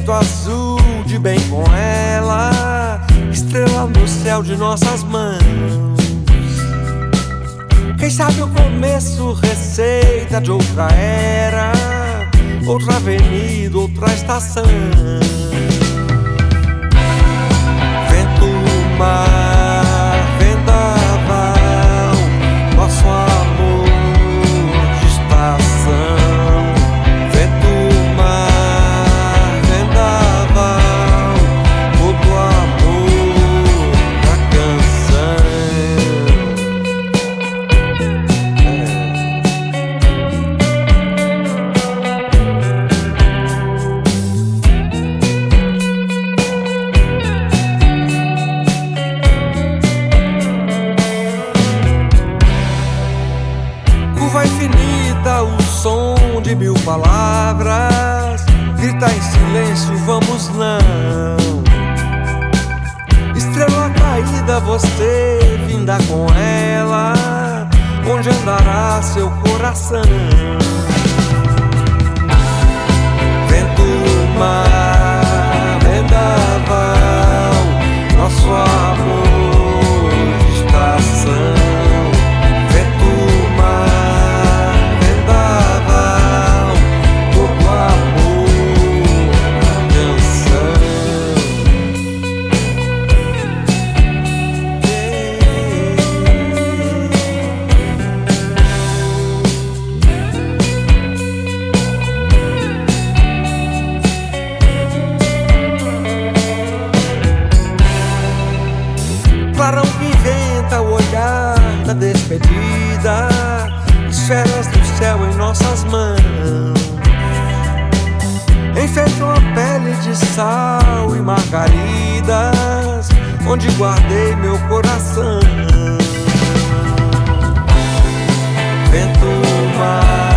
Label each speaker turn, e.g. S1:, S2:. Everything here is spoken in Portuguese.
S1: vento azul de bem com ela, estrela no céu de nossas mãos. Quem sabe o começo, receita de outra era, outra avenida, outra estação. Vento, mar, vendaval, nosso amor de estação. Vento, mar, vendaval, todo amor da canção. Curva infinita, o som de mil palavras, grita em silêncio, vamos não. Estrela caída, você vinda com ela, onde andará seu coração? Vento, mar, vendaval, nosso amor de estação. Clarão que inventa o olhar da despedida, esferas do céu em nossas mãos. Enfeitam a pele de sal e margaridas, onde guardei meu coração. Vento, mar,